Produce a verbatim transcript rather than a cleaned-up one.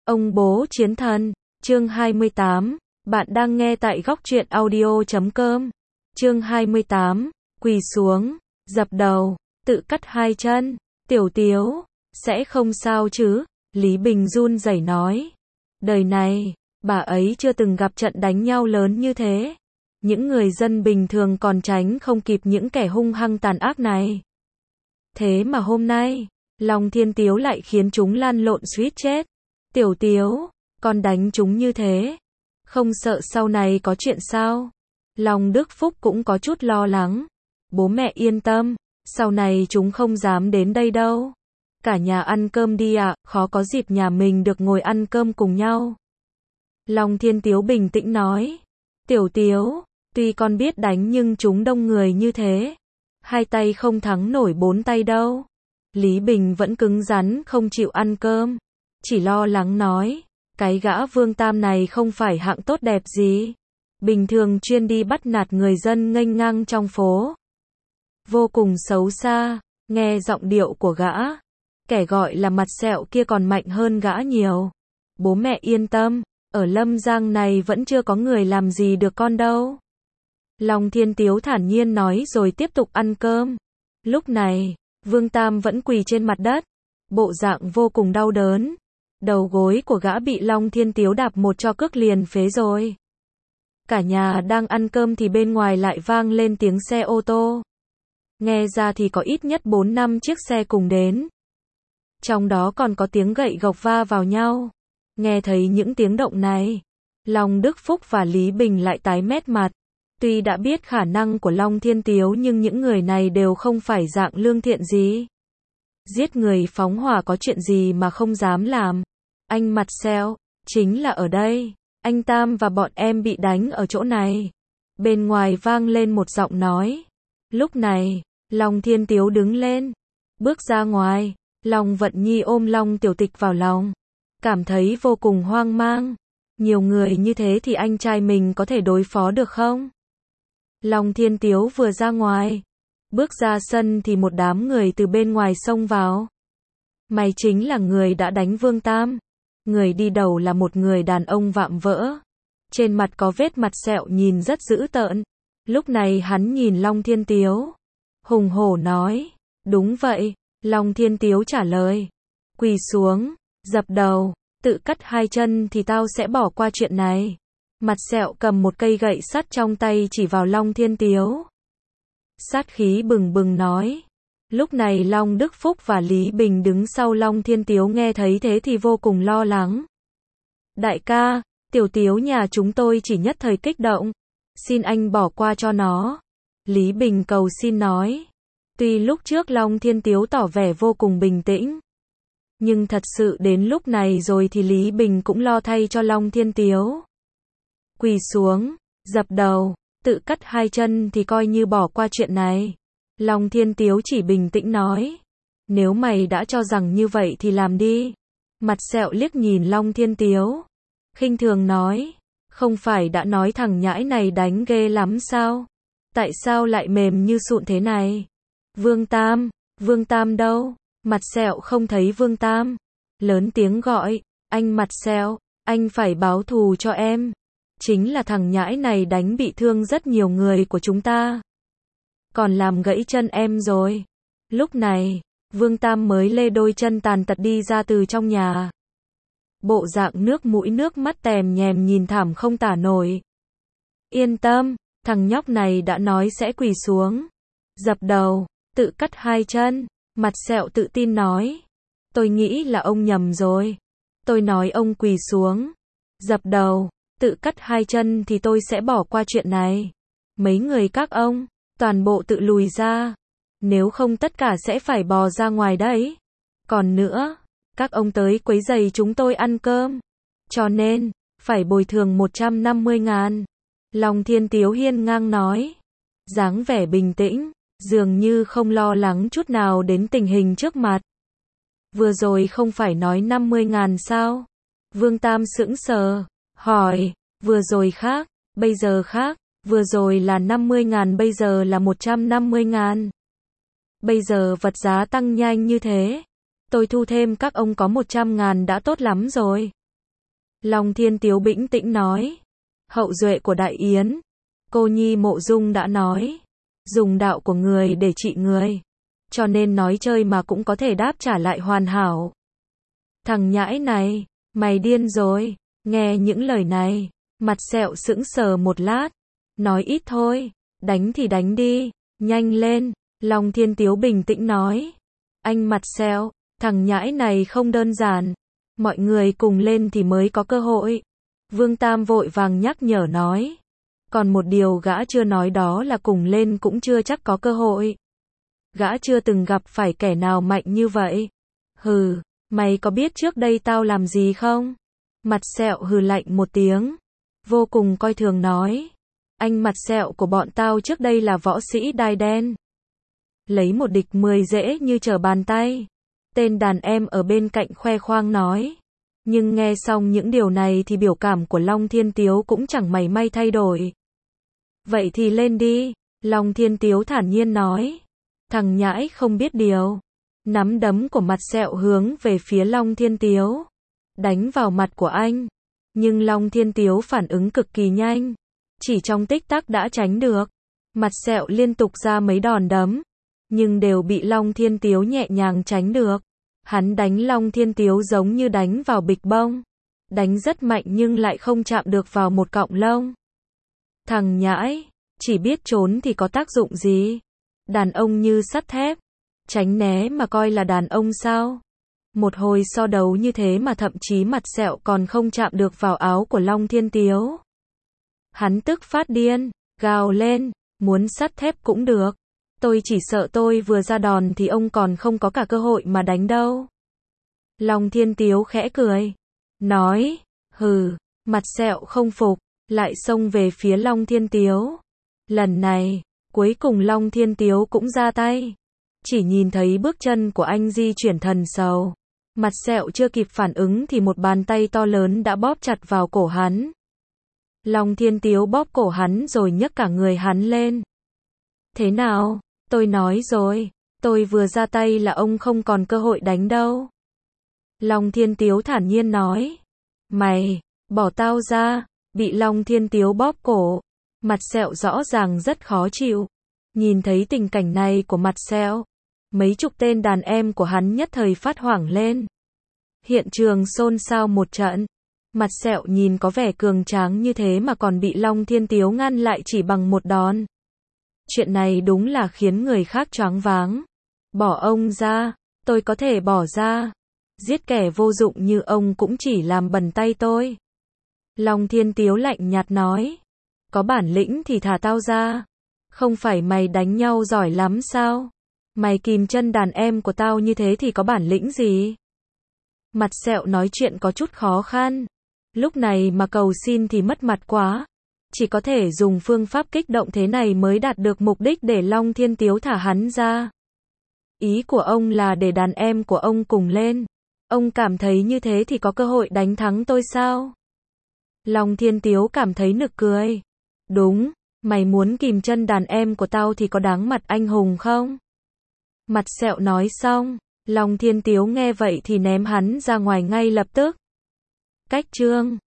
Ông bố chiến thần, chương hai mươi tám, bạn đang nghe tại góc truyện audio chấm com. Chương hai mươi tám, quỳ xuống, dập đầu, tự cắt hai chân, Tiểu Tiếu, sẽ không sao chứ? Lý Bình run rẩy nói. Đời này, bà ấy chưa từng gặp trận đánh nhau lớn như thế. Những người dân bình thường còn tránh không kịp những kẻ hung hăng tàn ác này. Thế mà hôm nay, Long Thiên Tiếu lại khiến chúng lăn lộn suýt chết. Tiểu Tiếu, con đánh chúng như thế, không sợ sau này có chuyện sao? Long Đức Phúc cũng có chút lo lắng. Bố mẹ yên tâm, sau này chúng không dám đến đây đâu. Cả nhà ăn cơm đi ạ, khó có dịp nhà mình được ngồi ăn cơm cùng nhau. Long Thiên Tiếu bình tĩnh nói. Tiểu Tiếu, tuy con biết đánh nhưng chúng đông người như thế, hai tay không thắng nổi bốn tay đâu. Lý Bình vẫn cứng rắn không chịu ăn cơm, chỉ lo lắng nói, cái gã Vương Tam này không phải hạng tốt đẹp gì, bình thường chuyên đi bắt nạt người dân nghênh ngang trong phố, vô cùng xấu xa. Nghe giọng điệu của gã, kẻ gọi là mặt sẹo kia còn mạnh hơn gã nhiều. Bố mẹ yên tâm, ở Lâm Giang này vẫn chưa có người làm gì được con đâu. Long Thiên Tiếu thản nhiên nói rồi tiếp tục ăn cơm. Lúc này, Vương Tam vẫn quỳ trên mặt đất, bộ dạng vô cùng đau đớn. Đầu gối của gã bị Long Thiên Tiếu đạp một cho cước liền phế rồi. Cả nhà đang ăn cơm thì bên ngoài lại vang lên tiếng xe ô tô. Nghe ra thì có ít nhất bốn năm chiếc xe cùng đến. Trong đó còn có tiếng gậy gộc va vào nhau. Nghe thấy những tiếng động này, Long Đức Phúc và Lý Bình lại tái mét mặt. Tuy đã biết khả năng của Long Thiên Tiếu nhưng những người này đều không phải dạng lương thiện gì. Giết người phóng hỏa có chuyện gì mà không dám làm. Anh mặt sẹo, chính là ở đây. Anh Tam và bọn em bị đánh ở chỗ này. Bên ngoài vang lên một giọng nói. Lúc này, Long Thiên Tiếu đứng lên, bước ra ngoài. Long Vận Nhi ôm Long Tiểu Tịch vào lòng, cảm thấy vô cùng hoang mang. Nhiều người như thế thì anh trai mình có thể đối phó được không? Long Thiên Tiếu vừa ra ngoài, bước ra sân thì một đám người từ bên ngoài xông vào. Mày chính là người đã đánh Vương Tam. Người đi đầu là một người đàn ông vạm vỡ, trên mặt có vết mặt sẹo nhìn rất dữ tợn. Lúc này hắn nhìn Long Thiên Tiếu, hùng hổ nói, đúng vậy. Long Thiên Tiếu trả lời, quỳ xuống, dập đầu, tự cắt hai chân thì tao sẽ bỏ qua chuyện này. Mặt sẹo cầm một cây gậy sắt trong tay chỉ vào Long Thiên Tiếu. Sát khí bừng bừng nói. Lúc này Long Đức Phúc và Lý Bình đứng sau Long Thiên Tiếu nghe thấy thế thì vô cùng lo lắng. Đại ca, Tiểu Tiếu nhà chúng tôi chỉ nhất thời kích động, xin anh bỏ qua cho nó. Lý Bình cầu xin nói. Tuy lúc trước Long Thiên Tiếu tỏ vẻ vô cùng bình tĩnh, nhưng thật sự đến lúc này rồi thì Lý Bình cũng lo thay cho Long Thiên Tiếu. Quỳ xuống, dập đầu, tự cắt hai chân thì coi như bỏ qua chuyện này. Long Thiên Tiếu chỉ bình tĩnh nói. Nếu mày đã cho rằng như vậy thì làm đi. Mặt sẹo liếc nhìn Long Thiên Tiếu, khinh thường nói. Không phải đã nói thằng nhãi này đánh ghê lắm sao? Tại sao lại mềm như sụn thế này? Vương Tam, Vương Tam đâu? Mặt sẹo không thấy Vương Tam, lớn tiếng gọi. Anh Mặt sẹo, anh phải báo thù cho em. Chính là thằng nhãi này đánh bị thương rất nhiều người của chúng ta, còn làm gãy chân em rồi. Lúc này, Vương Tam mới lê đôi chân tàn tật đi ra từ trong nhà. Bộ dạng nước mũi nước mắt tèm nhèm nhìn thảm không tả nổi. Yên tâm, thằng nhóc này đã nói sẽ quỳ xuống, dập đầu, tự cắt hai chân. Mặt sẹo tự tin nói. Tôi nghĩ là ông nhầm rồi. Tôi nói ông quỳ xuống, dập đầu, tự cắt hai chân thì tôi sẽ bỏ qua chuyện này. Mấy người các ông, toàn bộ tự lùi ra. Nếu không tất cả sẽ phải bò ra ngoài đấy. Còn nữa, các ông tới quấy rầy chúng tôi ăn cơm, cho nên, phải bồi thường một trăm năm mươi ngàn. Long Thiên Tiếu hiên ngang nói. Dáng vẻ bình tĩnh, dường như không lo lắng chút nào đến tình hình trước mặt. Vừa rồi không phải nói năm mươi ngàn sao? Vương Tam sững sờ, hỏi, vừa rồi khác, bây giờ khác. Vừa rồi là năm mươi ngàn, bây giờ là một trăm năm mươi ngàn. Bây giờ vật giá tăng nhanh như thế, tôi thu thêm các ông có một trăm ngàn đã tốt lắm rồi. Long Thiên Tiếu bĩnh tĩnh nói. Hậu duệ của Đại Yến. Cô nhi Mộ Dung đã nói. Dùng đạo của người để trị người. Cho nên nói chơi mà cũng có thể đáp trả lại hoàn hảo. Thằng nhãi này, mày điên rồi. Nghe những lời này, mặt sẹo sững sờ một lát. Nói ít thôi, đánh thì đánh đi, nhanh lên. Long Thiên Tiếu bình tĩnh nói. Anh mặt sẹo, thằng nhãi này không đơn giản. Mọi người cùng lên thì mới có cơ hội. Vương Tam vội vàng nhắc nhở nói. Còn một điều gã chưa nói đó là cùng lên cũng chưa chắc có cơ hội. Gã chưa từng gặp phải kẻ nào mạnh như vậy. Hừ, mày có biết trước đây tao làm gì không? Mặt sẹo hừ lạnh một tiếng. Vô cùng coi thường nói. Anh mặt sẹo của bọn tao trước đây là võ sĩ đai đen. Lấy một địch mười dễ như trở bàn tay. Tên đàn em ở bên cạnh khoe khoang nói. Nhưng nghe xong những điều này thì biểu cảm của Long Thiên Tiếu cũng chẳng mảy may thay đổi. Vậy thì lên đi, Long Thiên Tiếu thản nhiên nói. Thằng nhãi không biết điều. Nắm đấm của mặt sẹo hướng về phía Long Thiên Tiếu. Đánh vào mặt của anh. Nhưng Long Thiên Tiếu phản ứng cực kỳ nhanh. Chỉ trong tích tắc đã tránh được. Mặt sẹo liên tục ra mấy đòn đấm. Nhưng đều bị Long Thiên Tiếu nhẹ nhàng tránh được. Hắn đánh Long Thiên Tiếu giống như đánh vào bịch bông. Đánh rất mạnh nhưng lại không chạm được vào một cọng lông. Thằng nhãi, chỉ biết trốn thì có tác dụng gì? Đàn ông như sắt thép. Tránh né mà coi là đàn ông sao? Một hồi so đấu như thế mà thậm chí mặt sẹo còn không chạm được vào áo của Long Thiên Tiếu. Hắn tức phát điên, gào lên, muốn sắt thép cũng được. Tôi chỉ sợ tôi vừa ra đòn thì ông còn không có cả cơ hội mà đánh đâu. Long Thiên Tiếu khẽ cười. Nói, hừ, mặt sẹo không phục, lại xông về phía Long Thiên Tiếu. Lần này, cuối cùng Long Thiên Tiếu cũng ra tay. Chỉ nhìn thấy bước chân của anh di chuyển thần sầu. Mặt sẹo chưa kịp phản ứng thì một bàn tay to lớn đã bóp chặt vào cổ hắn. Long Thiên Tiếu bóp cổ hắn rồi nhấc cả người hắn lên. Thế nào? Tôi nói rồi, tôi vừa ra tay là ông không còn cơ hội đánh đâu. Long Thiên Tiếu thản nhiên nói. Mày, bỏ tao ra, bị Long Thiên Tiếu bóp cổ. Mặt sẹo rõ ràng rất khó chịu. Nhìn thấy tình cảnh này của mặt sẹo, mấy chục tên đàn em của hắn nhất thời phát hoảng lên. Hiện trường xôn xao một trận. Mặt sẹo nhìn có vẻ cường tráng như thế mà còn bị Long Thiên Tiếu ngăn lại chỉ bằng một đòn. Chuyện này đúng là khiến người khác choáng váng. Bỏ ông ra, tôi có thể bỏ ra. Giết kẻ vô dụng như ông cũng chỉ làm bẩn tay tôi. Long Thiên Tiếu lạnh nhạt nói. Có bản lĩnh thì thả tao ra. Không phải mày đánh nhau giỏi lắm sao? Mày kìm chân đàn em của tao như thế thì có bản lĩnh gì? Mặt sẹo nói chuyện có chút khó khăn. Lúc này mà cầu xin thì mất mặt quá. Chỉ có thể dùng phương pháp kích động thế này mới đạt được mục đích để Long Thiên Tiếu thả hắn ra. Ý của ông là để đàn em của ông cùng lên. Ông cảm thấy như thế thì có cơ hội đánh thắng tôi sao? Long Thiên Tiếu cảm thấy nực cười. Đúng, mày muốn kìm chân đàn em của tao thì có đáng mặt anh hùng không? Mặt sẹo nói xong, Long Thiên Tiếu nghe vậy thì ném hắn ra ngoài ngay lập tức. Cách chương